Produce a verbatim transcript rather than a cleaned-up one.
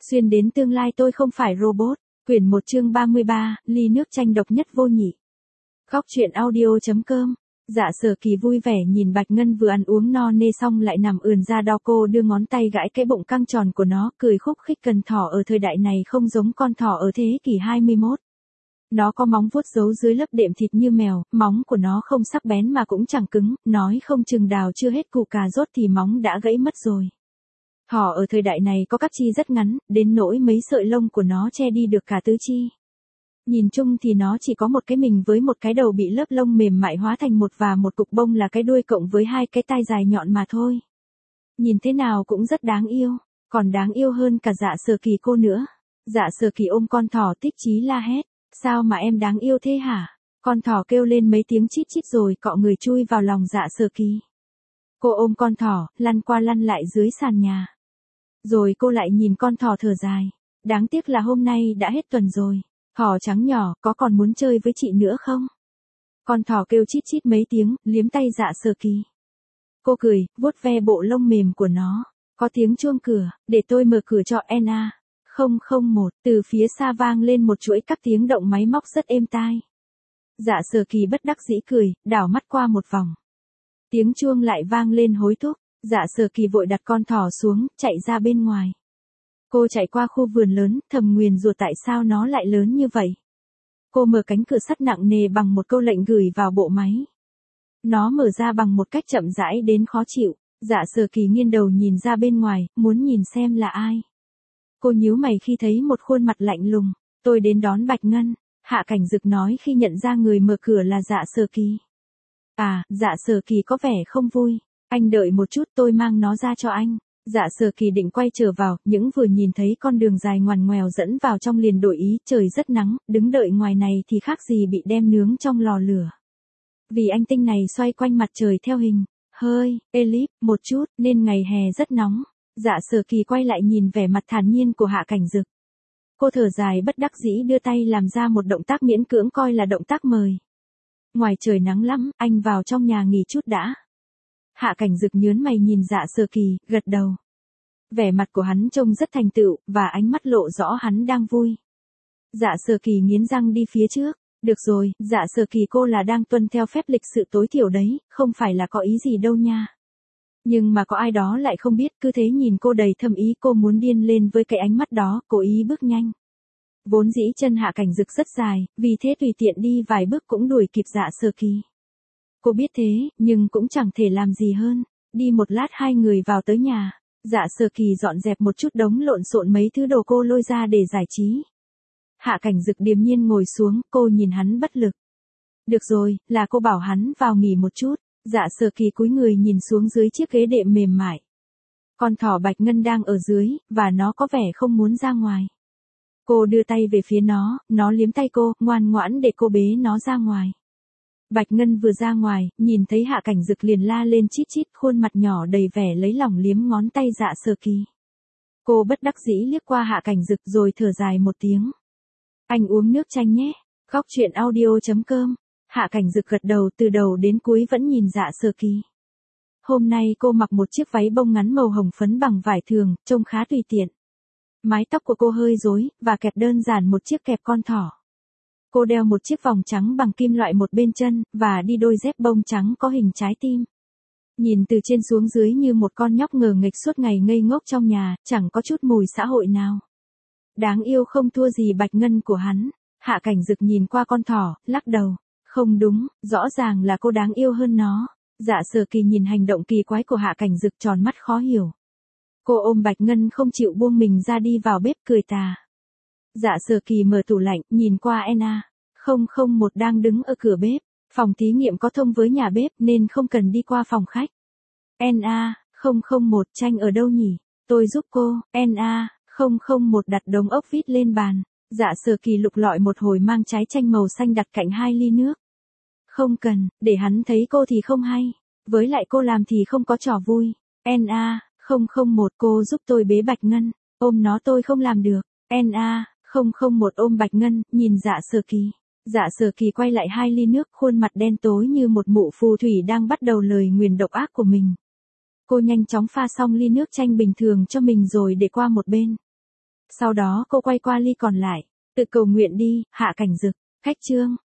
Xuyên đến tương lai tôi không phải robot. Quyển một chương ba mươi ba, ly nước chanh độc nhất vô nhị. Góc truyện audio.com. Dạ Sở Kỳ vui vẻ nhìn Bạch Ngân vừa ăn uống no nê xong lại nằm ườn ra đo, cô đưa ngón tay gãi cái bụng căng tròn của nó, cười khúc khích. Cần thỏ ở thời đại này không giống con thỏ ở thế kỷ hai mươi mốt. Nó có móng vuốt giấu dưới lớp đệm thịt như mèo, móng của nó không sắc bén mà cũng chẳng cứng, nói không chừng đào chưa hết củ cà rốt thì móng đã gãy mất rồi. Thỏ ở thời đại này có các chi rất ngắn, đến nỗi mấy sợi lông của nó che đi được cả tứ chi. Nhìn chung thì nó chỉ có một cái mình với một cái đầu bị lớp lông mềm mại hóa thành một và một cục bông là cái đuôi cộng với hai cái tai dài nhọn mà thôi. Nhìn thế nào cũng rất đáng yêu, còn đáng yêu hơn cả Dạ Sở Kỳ cô nữa. Dạ Sở Kỳ ôm con thỏ thích chí la hét, sao mà em đáng yêu thế hả? Con thỏ kêu lên mấy tiếng chít chít rồi cọ người chui vào lòng Dạ Sở Kỳ. Cô ôm con thỏ, lăn qua lăn lại dưới sàn nhà. Rồi cô lại nhìn con thỏ thở dài. Đáng tiếc là hôm nay đã hết tuần rồi. Thỏ trắng nhỏ, có còn muốn chơi với chị nữa không? Con thỏ kêu chít chít mấy tiếng, liếm tay Dạ Sở Kỳ. Cô cười, vuốt ve bộ lông mềm của nó. Có tiếng chuông cửa, để tôi mở cửa cho Anna. không không một, từ phía xa vang lên một chuỗi các tiếng động máy móc rất êm tai. Dạ Sở Kỳ bất đắc dĩ cười, đảo mắt qua một vòng. Tiếng chuông lại vang lên hối thúc. Dạ Sở Kỳ vội đặt con thỏ xuống, chạy ra bên ngoài. Cô chạy qua khu vườn lớn, thầm nguyền rủa tại sao nó lại lớn như vậy. Cô mở cánh cửa sắt nặng nề bằng một câu lệnh gửi vào bộ máy. Nó mở ra bằng một cách chậm rãi đến khó chịu. Dạ Sở Kỳ nghiêng đầu nhìn ra bên ngoài, muốn nhìn xem là ai. Cô nhíu mày khi thấy một khuôn mặt lạnh lùng. Tôi đến đón Bạch Ngân, Hạ Cảnh Dực nói khi nhận ra người mở cửa là Dạ Sở Kỳ. À, Dạ Sở Kỳ có vẻ không vui. Anh đợi một chút, tôi mang nó ra cho anh. Dạ Sở Kỳ định quay trở vào, những vừa nhìn thấy con đường dài ngoằn ngoèo dẫn vào trong liền đổi ý, trời rất nắng, đứng đợi ngoài này thì khác gì bị đem nướng trong lò lửa. Vì anh tinh này xoay quanh mặt trời theo hình, hơi, ellip, một chút, nên ngày hè rất nóng. Dạ Sở Kỳ quay lại nhìn vẻ mặt thản nhiên của Hạ Cảnh Dực. Cô thở dài bất đắc dĩ đưa tay làm ra một động tác miễn cưỡng coi là động tác mời. Ngoài trời nắng lắm, anh vào trong nhà nghỉ chút đã. Hạ Cảnh Dực nhớn mày nhìn Dạ Sở Kỳ, gật đầu. Vẻ mặt của hắn trông rất thành tựu, và ánh mắt lộ rõ hắn đang vui. Dạ Sở Kỳ nghiến răng đi phía trước. Được rồi, Dạ Sở Kỳ cô là đang tuân theo phép lịch sự tối thiểu đấy, không phải là có ý gì đâu nha. Nhưng mà có ai đó lại không biết, cứ thế nhìn cô đầy thâm ý, cô muốn điên lên với cái ánh mắt đó, cố ý bước nhanh. Vốn dĩ chân Hạ Cảnh Dực rất dài, vì thế tùy tiện đi vài bước cũng đuổi kịp Dạ Sở Kỳ. Cô biết thế, nhưng cũng chẳng thể làm gì hơn. Đi một lát hai người vào tới nhà. Dạ Sở Kỳ dọn dẹp một chút đống lộn xộn mấy thứ đồ cô lôi ra để giải trí. Hạ Cảnh Dực điềm nhiên ngồi xuống, cô nhìn hắn bất lực. Được rồi, là cô bảo hắn vào nghỉ một chút. Dạ Sở Kỳ cúi người nhìn xuống dưới chiếc ghế đệm mềm mại. Con thỏ Bạch Ngân đang ở dưới, và nó có vẻ không muốn ra ngoài. Cô đưa tay về phía nó, nó liếm tay cô, ngoan ngoãn để cô bế nó ra ngoài. Bạch Ngân vừa ra ngoài, nhìn thấy Hạ Cảnh Dực liền la lên chít chít, khuôn mặt nhỏ đầy vẻ lấy lòng liếm ngón tay Dạ Sở Kỳ. Cô bất đắc dĩ liếc qua Hạ Cảnh Dực rồi thở dài một tiếng. Anh uống nước chanh nhé. Góc truyện audio.com. Hạ Cảnh Dực gật đầu, từ đầu đến cuối vẫn nhìn Dạ Sở Kỳ. Hôm nay cô mặc một chiếc váy bông ngắn màu hồng phấn bằng vải thường, trông khá tùy tiện. Mái tóc của cô hơi rối, và kẹp đơn giản một chiếc kẹp con thỏ. Cô đeo một chiếc vòng trắng bằng kim loại một bên chân, và đi đôi dép bông trắng có hình trái tim. Nhìn từ trên xuống dưới như một con nhóc ngờ nghệch suốt ngày ngây ngốc trong nhà, chẳng có chút mùi xã hội nào. Đáng yêu không thua gì Bạch Ngân của hắn. Hạ Cảnh Dực nhìn qua con thỏ, lắc đầu. Không đúng, rõ ràng là cô đáng yêu hơn nó. Dạ Sở Kỳ nhìn hành động kỳ quái của Hạ Cảnh Dực tròn mắt khó hiểu. Cô ôm Bạch Ngân không chịu buông mình ra đi vào bếp cười tà. Dạ Sở Kỳ mở tủ lạnh, nhìn qua Anna. không không một đang đứng ở cửa bếp. Phòng thí nghiệm có thông với nhà bếp nên không cần đi qua phòng khách. Anna, không không một chanh ở đâu nhỉ? Tôi giúp cô. Anna, không không một đặt đống ốc vít lên bàn. Dạ Sở Kỳ lục lọi một hồi mang trái chanh màu xanh đặt cạnh hai ly nước. Không cần, để hắn thấy cô thì không hay. Với lại cô làm thì không có trò vui. Anna, không không một cô giúp tôi bế Bạch Ngân. Ôm nó tôi không làm được. Anna, không không một ôm Bạch Ngân, nhìn Dạ Sở Kỳ. Dạ Sở Kỳ quay lại hai ly nước, khuôn mặt đen tối như một mụ phù thủy đang bắt đầu lời nguyền độc ác của mình. Cô nhanh chóng pha xong ly nước chanh bình thường cho mình rồi để qua một bên. Sau đó cô quay qua ly còn lại, tự cầu nguyện đi, Hạ Cảnh Dực. Khách trương.